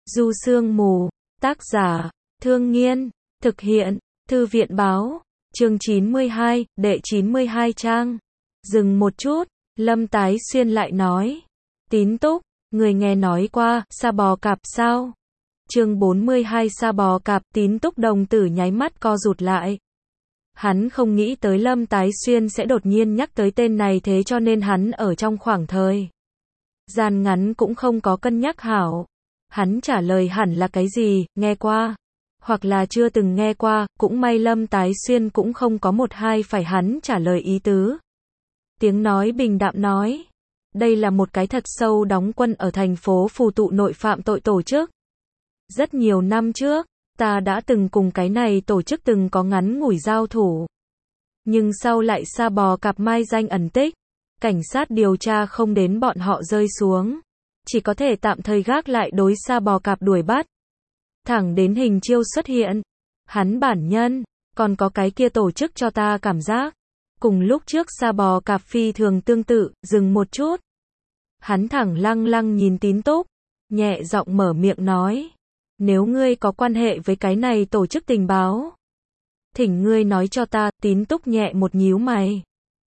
Du Sương Mù, tác giả, Thương Nghiên, thực hiện, Thư viện báo, chương 92, đệ 92 trang. Dừng một chút, Lâm Tái Xuyên lại nói. Tín Túc, người nghe nói qua, sa bò cạp sao? Chương 42 sa bò cạp, Tín Túc đồng tử nháy mắt co rụt lại. Hắn không nghĩ tới Lâm Tái Xuyên sẽ đột nhiên nhắc tới tên này, thế cho nên hắn ở trong khoảng thời gian ngắn cũng không có cân nhắc hảo. Hắn trả lời hẳn là cái gì, nghe qua, hoặc là chưa từng nghe qua, cũng may Lâm Tái Xuyên cũng không có một hai phải hắn trả lời ý tứ. Tiếng nói bình đạm nói, đây là một cái thật sâu đóng quân ở thành phố phù tụ nội phạm tội tổ chức. Rất nhiều năm trước, ta đã từng cùng cái này tổ chức từng có ngắn ngủi giao thủ. Nhưng sau lại sa bò cạp mai danh ẩn tích, cảnh sát điều tra không đến bọn họ rơi xuống. Chỉ có thể tạm thời gác lại đối sa bò cạp đuổi bắt. Thẳng đến Hình Chiêu xuất hiện. Hắn bản nhân, còn có cái kia tổ chức cho ta cảm giác. Cùng lúc trước sa bò cạp phi thường tương tự, dừng một chút. Hắn thẳng lăng lăng nhìn Tín Túc, nhẹ giọng mở miệng nói. Nếu ngươi có quan hệ với cái này tổ chức tình báo, thỉnh ngươi nói cho ta. Tín Túc nhẹ một nhíu mày.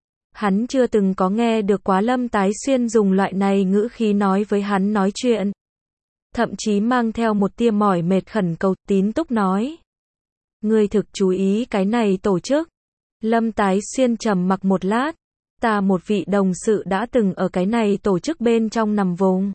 Hắn chưa từng có nghe được quá Lâm Tái Xuyên dùng loại này ngữ khí nói với hắn nói chuyện. Thậm chí mang theo một tia mỏi mệt khẩn cầu. Tín Túc nói. Ngươi thực chú ý cái này tổ chức. Lâm Tái Xuyên trầm mặc một lát. Ta một vị đồng sự đã từng ở cái này tổ chức bên trong nằm vùng.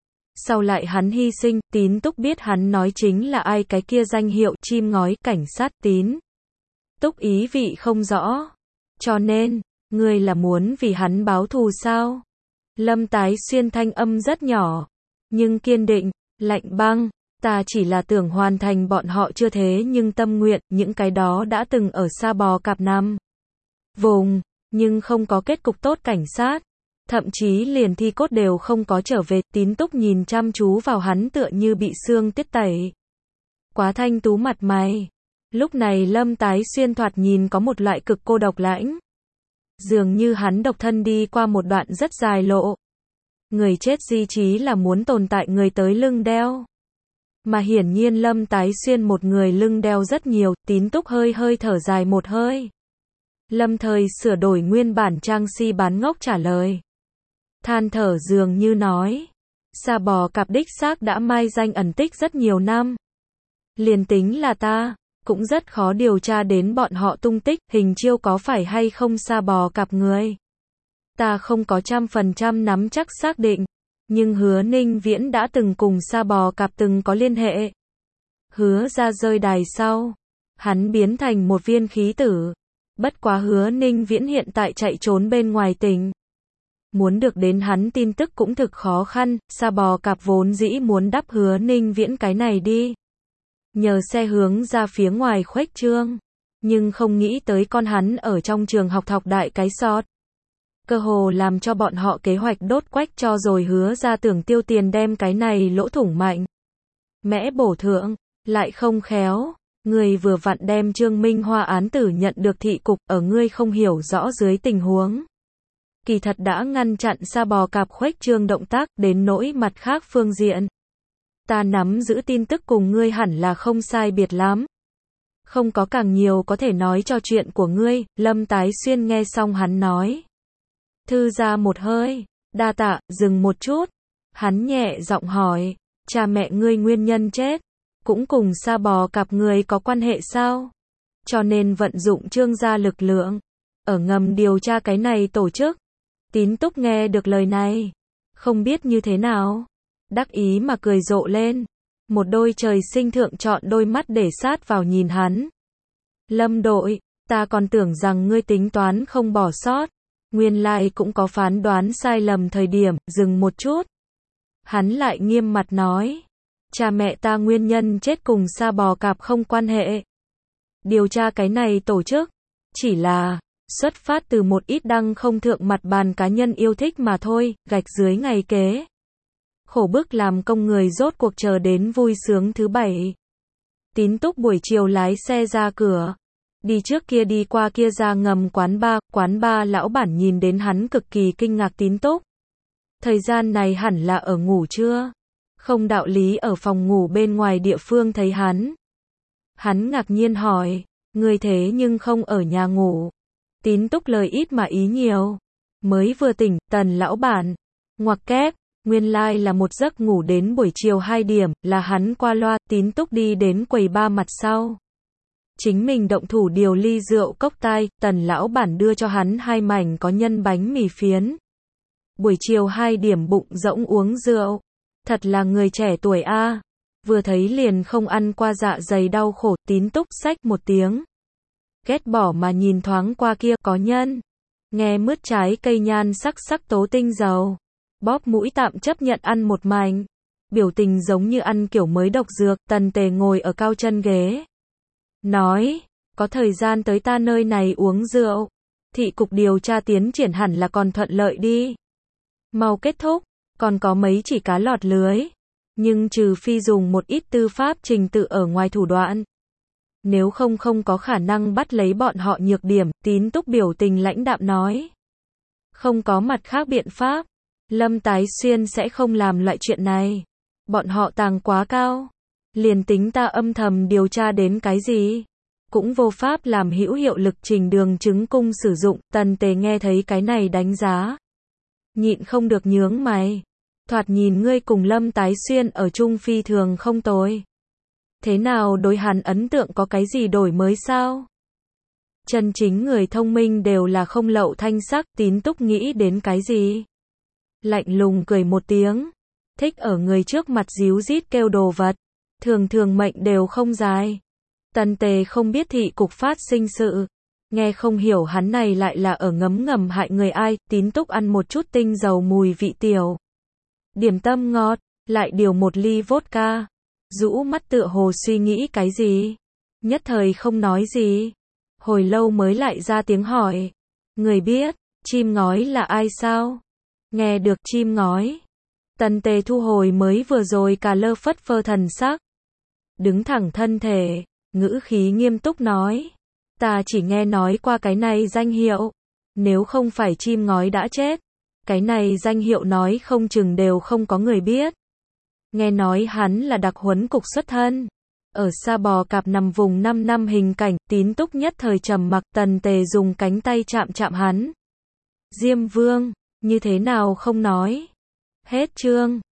Sau lại hắn hy sinh. Tín Túc biết hắn nói chính là ai, cái kia danh hiệu chim ngói cảnh sát. Tín Túc ý vị không rõ. Cho nên, ngươi là muốn vì hắn báo thù sao? Lâm Tái Xuyên thanh âm rất nhỏ, nhưng kiên định, lạnh băng. Ta chỉ là tưởng hoàn thành bọn họ chưa thế nhưng tâm nguyện, những cái đó đã từng ở sa bò cạp nằm vùng, nhưng không có kết cục tốt cảnh sát. Thậm chí liền thi cốt đều không có trở về. Tín Túc nhìn chăm chú vào hắn tựa như bị xương tiết tẩy. Quá thanh tú mặt mày. Lúc này Lâm Tái Xuyên thoạt nhìn có một loại cực cô độc lãnh. Dường như hắn độc thân đi qua một đoạn rất dài lộ. Người chết di chí là muốn tồn tại người tới lưng đeo. Mà hiển nhiên Lâm Tái Xuyên một người lưng đeo rất nhiều. Tín Túc hơi hơi thở dài một hơi. Lâm thời sửa đổi nguyên bản trang si bán ngốc trả lời. Than thở dường như nói. Sa bò cạp đích xác đã mai danh ẩn tích rất nhiều năm. Liền tính là ta, cũng rất khó điều tra đến bọn họ tung tích. Hình Chiêu có phải hay không sa bò cạp người? Ta không có 100% nắm chắc xác định. Nhưng Hứa Ninh Viễn đã từng cùng sa bò cạp từng có liên hệ. Hứa ra rơi đài sau, hắn biến thành một viên khí tử. Bất quá Hứa Ninh Viễn hiện tại chạy trốn bên ngoài tỉnh. Muốn được đến hắn tin tức cũng thực khó khăn. Sa bò cạp vốn dĩ muốn đắp Hứa Ninh Viễn cái này đi. Nhờ xe hướng ra phía ngoài khuếch trương. Nhưng không nghĩ tới con hắn ở trong trường học thọc đại cái sọt. Cơ hồ làm cho bọn họ kế hoạch đốt quách cho rồi. Hứa ra tưởng tiêu tiền đem cái này lỗ thủng mạnh mẽ bổ thượng. Lại không khéo, người vừa vặn đem Trương Minh Hoa án tử nhận được thị cục. Ở ngươi không hiểu rõ dưới tình huống, kỳ thật đã ngăn chặn sa bò cạp khuếch trương động tác. Đến nỗi mặt khác phương diện, ta nắm giữ tin tức cùng ngươi hẳn là không sai biệt lắm. Không có càng nhiều có thể nói cho chuyện của ngươi. Lâm Tái Xuyên nghe xong hắn nói. Thư ra một hơi, đa tạ. Dừng một chút, hắn nhẹ giọng hỏi. Cha mẹ ngươi nguyên nhân chết, cũng cùng sa bò cạp người có quan hệ sao? Cho nên vận dụng Trương gia lực lượng, ở ngầm điều tra cái này tổ chức. Tín Túc nghe được lời này, không biết như thế nào. Đắc ý mà cười rộ lên. Một đôi trời sinh thượng chọn đôi mắt để sát vào nhìn hắn. Lâm đội, ta còn tưởng rằng ngươi tính toán không bỏ sót. Nguyên lại cũng có phán đoán sai lầm thời điểm. Dừng một chút, hắn lại nghiêm mặt nói. Cha mẹ ta nguyên nhân chết cùng sa bò cạp không quan hệ. Điều tra cái này tổ chức, chỉ là xuất phát từ một ít đăng không thượng mặt bàn cá nhân yêu thích mà thôi. Gạch dưới ngày kế khổ bức làm công người rốt cuộc chờ đến vui sướng thứ bảy. Tín Túc buổi chiều lái xe ra cửa. Đi trước kia đi qua kia ra ngầm quán bar lão bản nhìn đến hắn cực kỳ kinh ngạc. Tín Túc thời gian này hẳn là ở ngủ trưa. Không đạo lý ở phòng ngủ bên ngoài địa phương thấy hắn. Hắn ngạc nhiên hỏi, người thế nhưng không ở nhà ngủ. Tín Túc lời ít mà ý nhiều. Mới vừa tỉnh, Tần lão bản. Ngoặc kép, nguyên lai là một giấc ngủ đến buổi chiều 2 điểm, là hắn qua loa. Tín Túc đi đến quầy ba mặt sau. Chính mình động thủ điều ly rượu cốc tai, Tần lão bản đưa cho hắn 2 mảnh có nhân bánh mì phiến. Buổi chiều 2 điểm bụng rỗng uống rượu. Thật là người trẻ tuổi a. Vừa thấy liền không ăn qua dạ dày đau khổ. Tín Túc xách một tiếng. Ghét bỏ mà nhìn thoáng qua kia có nhân. Nghe mướt trái cây nhan sắc sắc tố tinh dầu. Bóp mũi tạm chấp nhận ăn một mảnh. Biểu tình giống như ăn kiểu mới độc dược. Tần Tề ngồi ở cao chân ghế. Nói, có thời gian tới ta nơi này uống rượu. Thị cục điều tra tiến triển hẳn là còn thuận lợi đi. Mau kết thúc, còn có mấy chỉ cá lọt lưới. Nhưng trừ phi dùng một ít tư pháp trình tự ở ngoài thủ đoạn. Nếu không có khả năng bắt lấy bọn họ nhược điểm. Tín Túc biểu tình lãnh đạm nói. Không có mặt khác biện pháp. Lâm Tái Xuyên sẽ không làm loại chuyện này. Bọn họ tàng quá cao. Liền tính ta âm thầm điều tra đến cái gì, cũng vô pháp làm hữu hiệu lực trình đường chứng cung sử dụng. Tần Tề nghe thấy cái này đánh giá. Nhịn không được nhướng mày. Thoạt nhìn ngươi cùng Lâm Tái Xuyên ở chung phi thường không tồi. Thế nào đối hắn ấn tượng có cái gì đổi mới sao? Chân chính người thông minh đều là không lậu thanh sắc. Tín Túc nghĩ đến cái gì? Lạnh lùng cười một tiếng. Thích ở người trước mặt díu dít kêu đồ vật. Thường thường mệnh đều không dài. Tần Tề không biết thị cục phát sinh sự. Nghe không hiểu hắn này lại là ở ngấm ngầm hại người ai. Tín Túc ăn một chút tinh dầu mùi vị tiểu. Điểm tâm ngọt, lại điều một ly vodka. Rũ mắt tựa hồ suy nghĩ cái gì. Nhất thời không nói gì. Hồi lâu mới lại ra tiếng hỏi. Người biết, chim ngói là ai sao? Nghe được chim ngói. Tần Tề thu hồi mới vừa rồi cả lơ phất phơ thần sắc. Đứng thẳng thân thể, ngữ khí nghiêm túc nói. Ta chỉ nghe nói qua cái này danh hiệu. Nếu không phải chim ngói đã chết, cái này danh hiệu nói không chừng đều không có người biết. Nghe nói hắn là đặc huấn cục xuất thân. Ở Sa Bò Cạp nằm vùng 5 năm hình cảnh. Tín Túc nhất thời trầm mặc. Tần Tề dùng cánh tay chạm chạm hắn. Diêm Vương, như thế nào không nói. Hết chương.